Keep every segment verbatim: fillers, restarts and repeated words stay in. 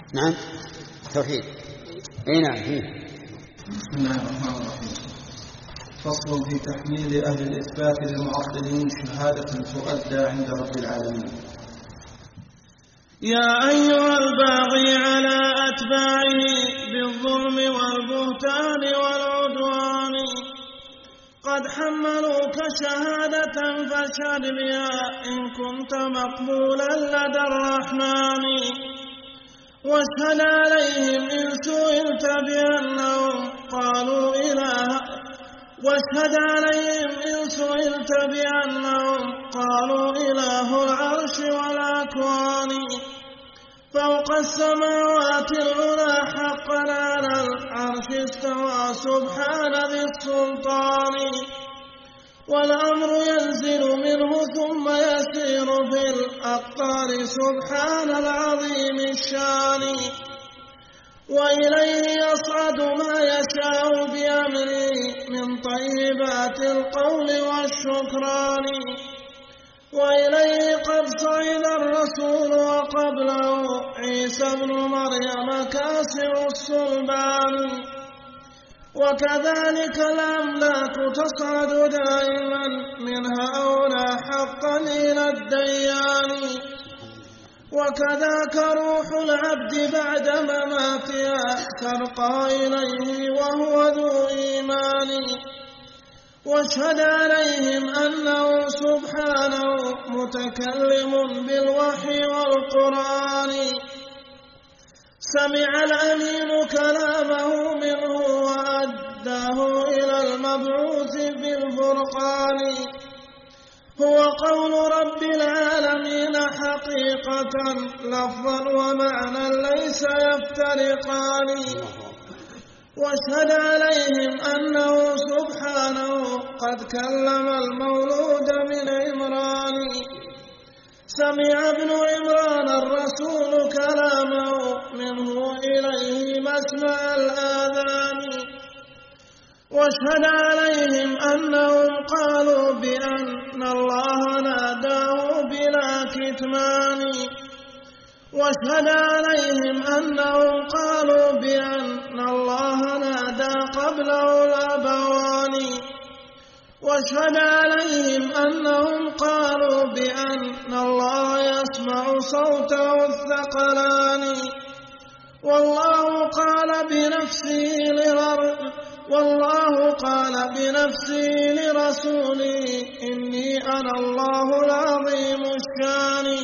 نعم توحيد. اي نعم فيه. بسم الله الرحمن الرحيم. فصل في تحميل أهل الإثبات للمعطلين شهادة تؤدى عند رب العالمين. يا أيها الباغي على أتباعه بالظلم والبهتان والعدوان قد حملوك شهادة فاشهد بها إن كنت مقبولا لدى الرحمن واشهد عليهم إن سئلت بأنهم قالوا إله واشهد عليهم إن سئلت بأنهم قالوا إله العرش والأكوان فوق السماوات العلى حقا على العرش استوى سبحان ذي السلطان والأمر ينزل منه ثم يسير في الأقطار سبحان العظيم الشان وإليه يصعد ما يشاء بأمره من طيبات القول والشكران وإليه قد صعد الرسول وقبله عيسى بن مريم كاسر الصلبان وكذلك الأملاك تصعد دائما من هؤلاء حقا إلى الديان وكذاك روح العبد بعد مماتها ترقى إليه وهو ذو إيمان واشهد عليهم أنه سبحانه متكلم بالوحي والقرآن سمع الأمين كلامه منه وأداه إلى المبعوث بالفرقان هو قول رب العالمين حقيقة لفظا ومعنى ليس يفترقان واشهد عليهم أنه سبحانه قد كلم المولود من عمران سمع ابن عمران الرسول كلامه منه إليه مسمع الآذان واشهد عليهم أنهم قالوا بأن الله ناداه بلا كتمان واشهد عليهم أنهم قالوا بأن الله نادى قبله الأبوان واشهد عليهم أنهم قالوا بأن الله يسمع صوته الثقلان والله قال بنفسه لرر والله قال بنفسه لرسوله إني أنا الله العظيم الشان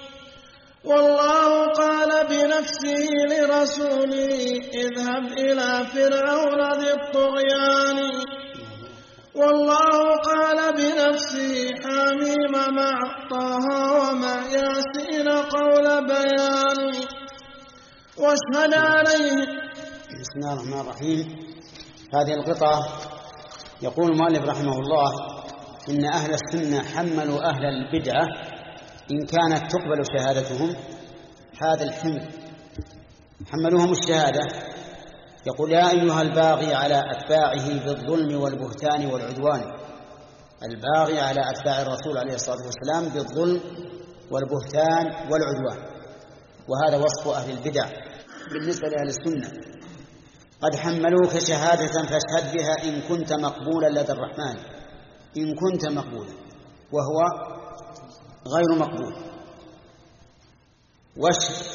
والله قال بنفسه لرسوله اذهب إلى فرعون ذي الطغيان والله قال بنفسه حميم مع طه ومع ياسين قول بيان واشهد عليه. بسم الله الرحمن الرحيم. هذه القطعة يقول المؤلف رحمه الله إن أهل السنة حملوا أهل البدعة إن كانت تقبل شهادتهم هذا الحمل حملوهم الشهادة. يقول يا أيها الباغي على أتباعه بالظلم والبهتان والعدوان. الباغي على أتباع الرسول عليه الصلاة والسلام بالظلم والبهتان والعدوان وهذا وصف أهل البدع بالنسبة لأهل السنة. قد حملوك شهادة فاشهد بها إن كنت مقبولا لدى الرحمن. إن كنت مقبولا وهو غير مقبول. واشهد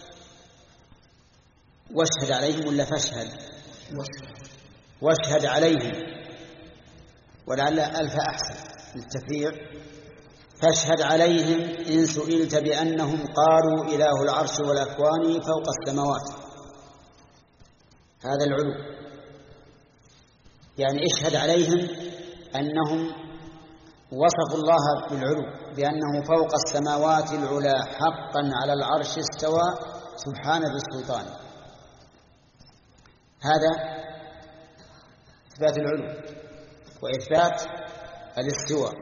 واشهد عليهم ولا فاشهد واشهد عليهم ولعل ألف أحسن للتفريع. فاشهد عليهم إن سئلت بأنهم قالوا إله العرش والأكوان فوق السماوات. هذا العلو يعني اشهد عليهم أنهم وصفوا الله بالعلو بأنه فوق السماوات العلى حقا على العرش استوى سبحان ذي السلطان. هذا إثبات العلو وإثبات الاستواء.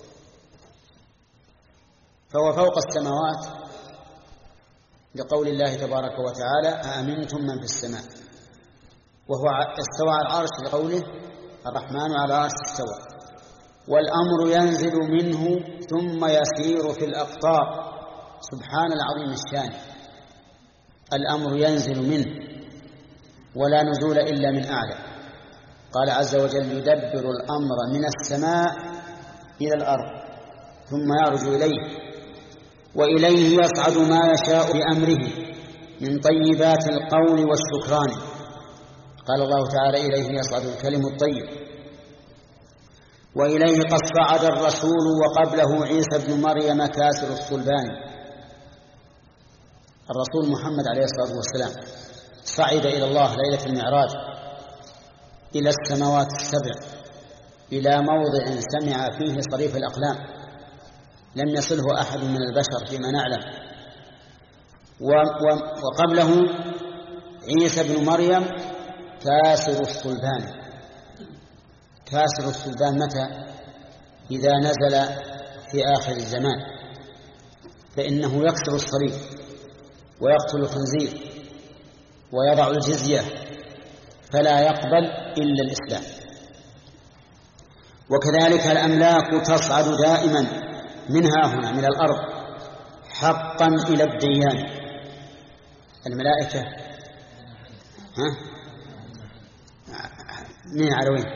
فهو فوق السماوات لقول الله تبارك وتعالى أأمنتم من في السماء وهو استوى على العرش لقوله الرحمن على العرش استوى. والأمر ينزل منه ثم يسير في الأقطار سبحان العظيم الشان. الأمر ينزل منه ولا نزول إلا من أعلى. قال عز وجل: يدبر الأمر من السماء إلى الأرض ثم يعرج إليه وإليه يصعد ما يشاء بأمره من طيبات القول والشكران. قال الله تعالى: إليه يصعد الكلم الطيب. وإليه قد صعد الرسول وقبله عيسى بن مريم كاسر الصلبان. الرسول محمد عليه الصلاة والسلام صعد إلى الله ليلة المعراج إلى السماوات السبع، إلى موضع سمع فيه صريف الأقلام لم يصله أحد من البشر فيما نعلم. وقبله عيسى بن مريم كاسر الصلبان. كاسر الصلبان متى؟ إذا نزل في آخر الزمان، فإنه يكسر الصليب ويقتل الخنزير ويضع الجزية، فلا يقبل إلا الإسلام. وكذلك الأملاك تصعد دائما منها هنا من الأرض حقا إلى الديان. الملائكة ها من على وين؟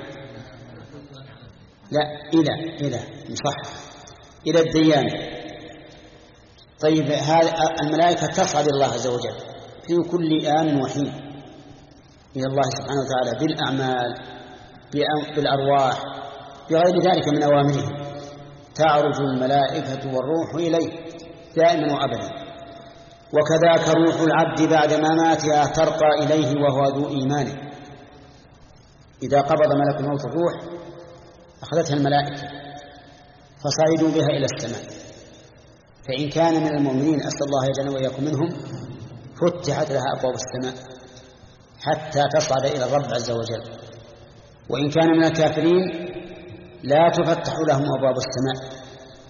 لا، إلى إلى مصح إلى الديان. طيب، هذه الملائكة تصعد الله عز وجل في كل آن وحين إلى الله سبحانه وتعالى بالأعمال بالأرواح بغير ذلك من أوامره. تعرج الملائكة والروح إليه دائما وأبدا. وكذاك روح العبد بعد مماتها ترقى إليه وهو ذو إيمان. إذا قبض ملك الموت الروح أخذتها الملائكة فصعدوا بها إلى السماء. فإن كان من المؤمنين، أسأل الله يجعلنا وإياكم منهم، فتحت لها أبواب السماء حتى تصعد إلى الرب عز وجل. وإن كان من الكافرين لا تفتح لهم أبواب السماء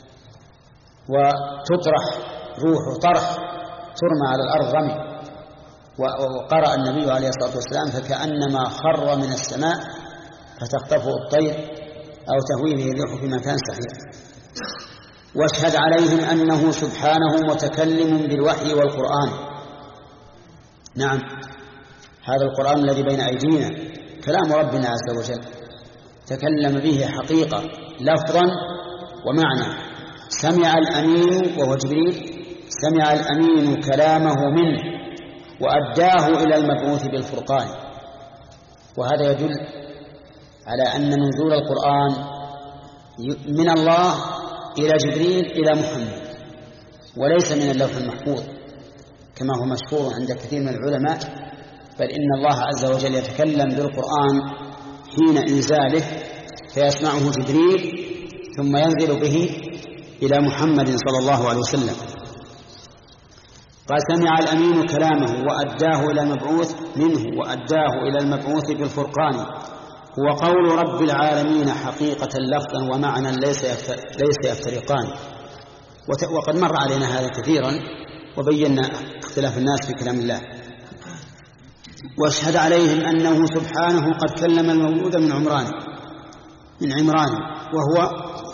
وتطرح روح طرح ترمى على الأرض رمي. وقرأ النبي عليه الصلاة والسلام: فكأنما خر من السماء فتخطفه الطير أو تهوي به الريح في مكان سحيق. واشهد عليهم أنه سبحانه متكلم بالوحي والقرآن. نعم، هذا القرآن الذي بين أيدينا كلام ربنا عز وجل، تكلم به حقيقة لفظا ومعنى. سمع الأمين وهو جبريل، سمع الأمين كلامه منه وأداه إلى المبعوث بالفرقان. وهذا يدل على أن نزول القرآن من الله إلى جبريل إلى محمد، وليس من اللوح المحفوظ كما هو مشهور عند كثير من العلماء، بل إن الله عز وجل يتكلم بالقرآن حين إنزاله فيسمعه جبريل ثم ينزل به إلى محمد صلى الله عليه وسلم. قال: سمع الأمين كلامه وأداه إلى المبعوث منه وأداه إلى المبعوث بالفرقان، هو قول رب العالمين حقيقة لفظا ومعنى ليس ليس يفترقان. وقد مر علينا هذا كثيرا وبينا اختلاف الناس في كلام الله. واشهد عليهم أنه سبحانه قد كلم المولود من عمران من عمران وهو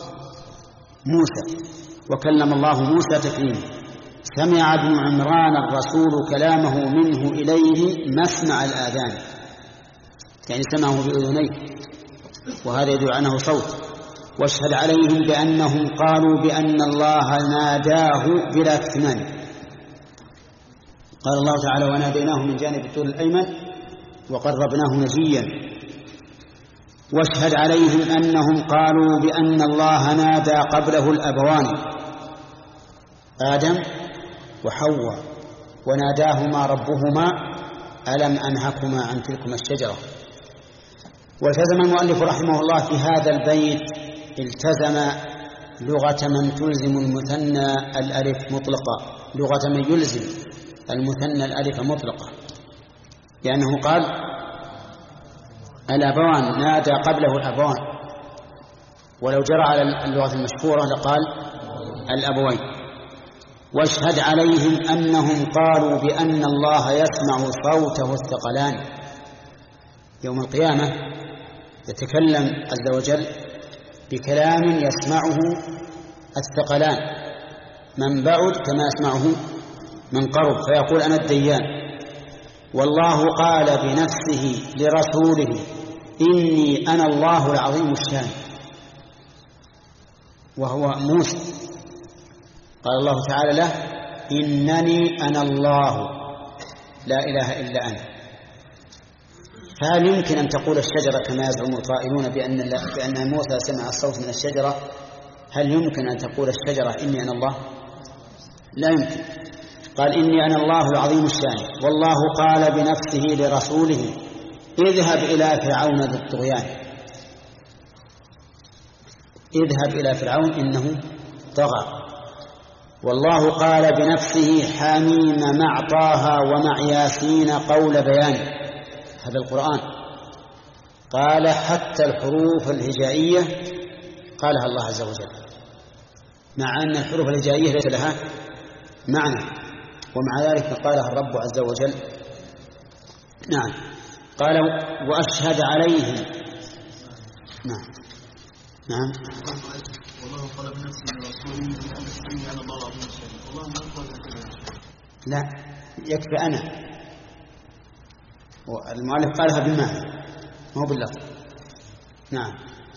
موسى، وكلم الله موسى تكليما. سمع ابن عمران الرسول كلامه منه إليه مسمع الآذان، يعني سمعه بأذنيه، وهذا يدل عنه صوت. واشهد عليهم بأنهم قالوا بأن الله ناداه بلا اكتمان. قال الله تعالى: وناديناه من جانب الطور الأيمن وقربناه نجيا. واشهد عليهم أنهم قالوا بأن الله نادى قبله الأبوان آدم وحواء وناداهما ربهما ألم أنهكما عن تلكما الشجرة. والتزم المؤلف رحمه الله في هذا البيت التزم لغة من تلزم المثنى الألف مطلقة، لغة من يلزم المثنى الألف مطلقة، لأنه قال الأبوان نادى قبله الأبوان، ولو جرى على اللغة المشهورة لقال الأبوين. واشهد عليهم أنهم قالوا بأن الله يسمع صوته الثقلان. يوم القيامة يتكلم عز وجل بكلام يسمعه الثقلان، من بعد كما يسمعه من قرب فيقول أنا الديان، والله قال بنفسه لرسوله إني أنا الله العظيم الشان، وهو موسى قال الله تعالى له إنني أنا الله لا إله إلا أنا. فهل يمكن أن تقول الشجرة كما يزعم القائلون بأن, بأن موسى سمع الصوت من الشجرة؟ هل يمكن أن تقول الشجرة إني أنا الله؟ لا يمكن. قال إني أنا الله العظيم الشان، والله قال بنفسه لرسوله اذهب إلى فرعون ذي الطغيان، اذهب إلى فرعون إنه طغى. والله قال بنفسه حميم مع طه ومع ياسين قول بيان، هذا القرآن قال حتى الحروف الهجائية قالها الله عز وجل، مع أن الحروف الهجائية ليس لها معنى، ومع ذلك قالها الرب عز وجل. نعم. قال وأشهد عليهم. نعم نعم. والله قال بنفسه لرسوله إني أنا الله العظيم الشان، والله ما قال كذا. لا يكفي أنا، والمؤلف قالها بالمعنى مو باللفظ. نعم.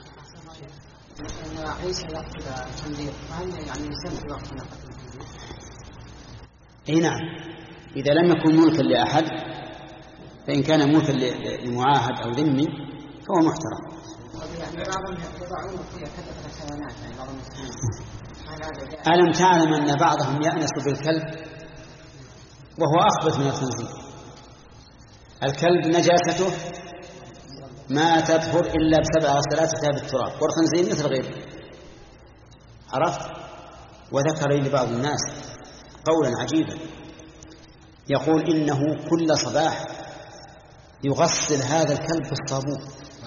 عيسى يقتل الخنزير، فهل يعني يسمى في وقت نقتل الخنزير؟ اي نعم، إذا لم يكن ملكا لأحد، فإن كان ملكا لمعاهد أو ذمي فهو محترم. يعني بعضهم يضعون فيها كتبة الحيوانات، يعني بعض المسلمين. ألم تعلم أن بعضهم يأنس بالكلب وهو أخبث من الخنزير؟ الكلب نجاسته ما تطهر إلا بسبع غسلات بالتراب، والخنزير مثل غيره. عرفت؟ وذكر لي بعض الناس قولا عجيبا، يقول إنه كل صباح يغسل هذا الكلب بالصابون.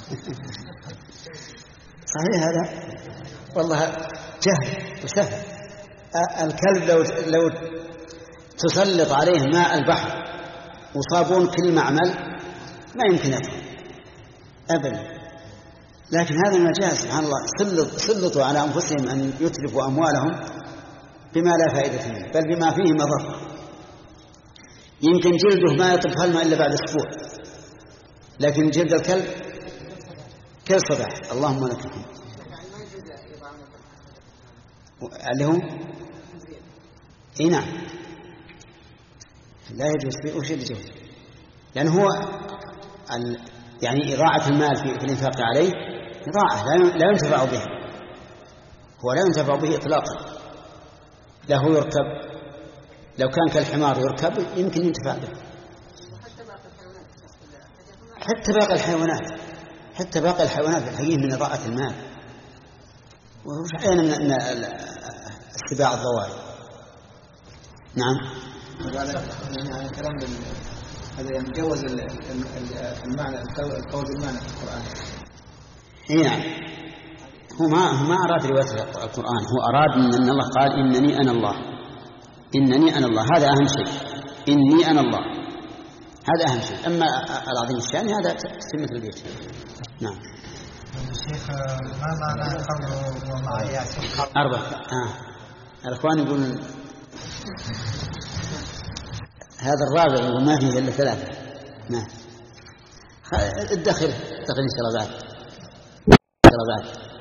صحيح هذا؟ والله جهل وسهل. الكلب لو, لو تسلط عليه ماء البحر وصابون كل معمل ما يمكن يفهم أبدا. لكن هذا المجال سبحان الله سلط سلطوا على أنفسهم أن يتلفوا أموالهم بما لا فائدة منه، بل بما فيه مضر. يمكن جلده ما يطبخ الماء إلا بعد أسبوع، لكن جلد الكلب كل صباح. اللهم لك الحمد. اللي هو اي نعم لا يجوز. وش اللي يجوز؟ لأن هو ال... يعني إضاعة المال في الإنفاق عليه إضاعة لا ينتفع به، هو لا ينتفع به إطلاقا. له يركب، لو كان كالحمار يركب يمكن ينتفع به. حتى باقي الحيوانات حتى باقي الحيوانات بالحقيقة من إضاعة المال، وش أحيانا من السباع الضواري. نعم. يعني كلام هذا يتجاوز المعنى القول بالمعنى في القرآن. اي نعم. هو ما هو ما أراد رواية القرآن، هو أراد أن الله قال إنني أنا الله، إنني أنا الله، هذا أهم شيء. إني أنا الله هذا أهم شيء. أما العظيم الشان هذا تتمة البيت. نعم. الشيخ ما معنى قوله ومع ياسين؟ أربعة. آه. الأخوان يقولون هذا الرابع وما فيه إلا ثلاثة. نعم. الدخل الدخل إن شاء الله بعد. إن شاء الله بعد.